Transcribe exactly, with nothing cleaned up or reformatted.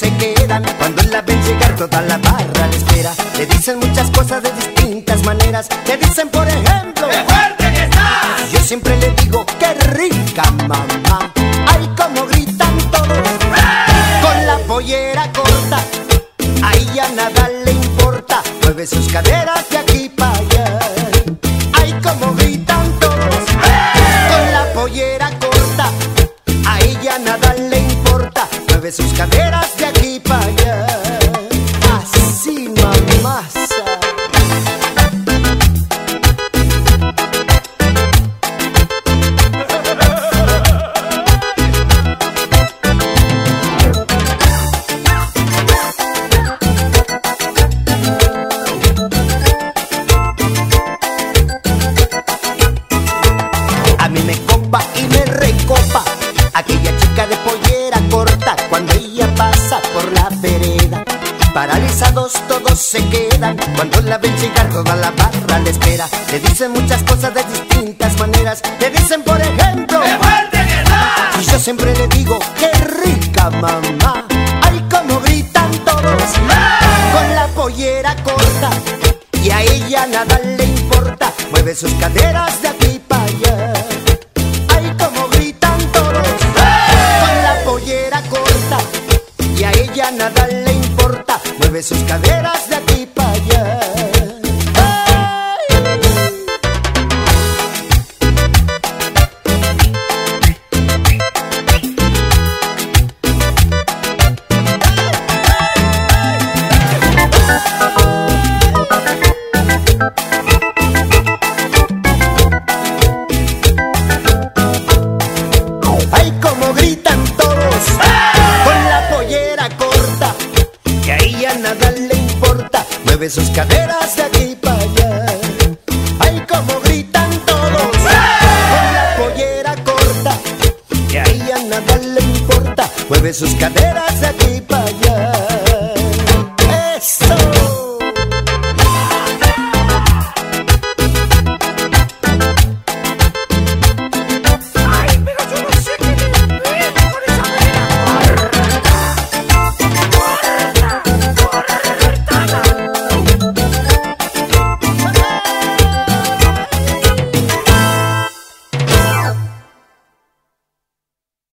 se quedan. Cuando la ven llegar toda la barra le espera. Le dicen muchas cosas de distintas maneras. Le dicen por ejemplo: ¡qué fuerte que estás! Yo siempre le digo: ¡qué rica mamá! Ay, como gritan todos. ¡hey! Con la pollera corta, a ella nada le importa. Mueve sus caderas de aquí para allá. Ay, como gritan todos. ¡hey! Con la pollera corta, a ella nada le importa. Mueve sus caderas de aquí para allá. Así mamasa. A mí me copa y me recopa aquella chica de pollera corta cuando ella pasa por la vereda. Paralizados todos se quedan cuando la ven llegar, toda la barra le espera. Le dicen muchas cosas de distintas maneras. Le dicen por ejemplo: ¡qué fuerte que estás! y yo siempre le digo: ¡qué rica mamá! Ay, como gritan todos. ¡hey! Con la pollera corta, y a ella nada le importa. Mueve sus caderas de aquí para allá. Ay, como gritan todos. ¡hey! Con la pollera corta, y a ella nada le importa. Mueve sus caderas de aquí para allá. Ay, como gritan todos. ¡hey! Con la pollera corta, que a ella nada le importa. Mueve sus caderas de aquí para allá. Ay, como gritan todos. ¡hey! Con la pollera corta, que a ella nada le importa. Mueve sus caderas de aquí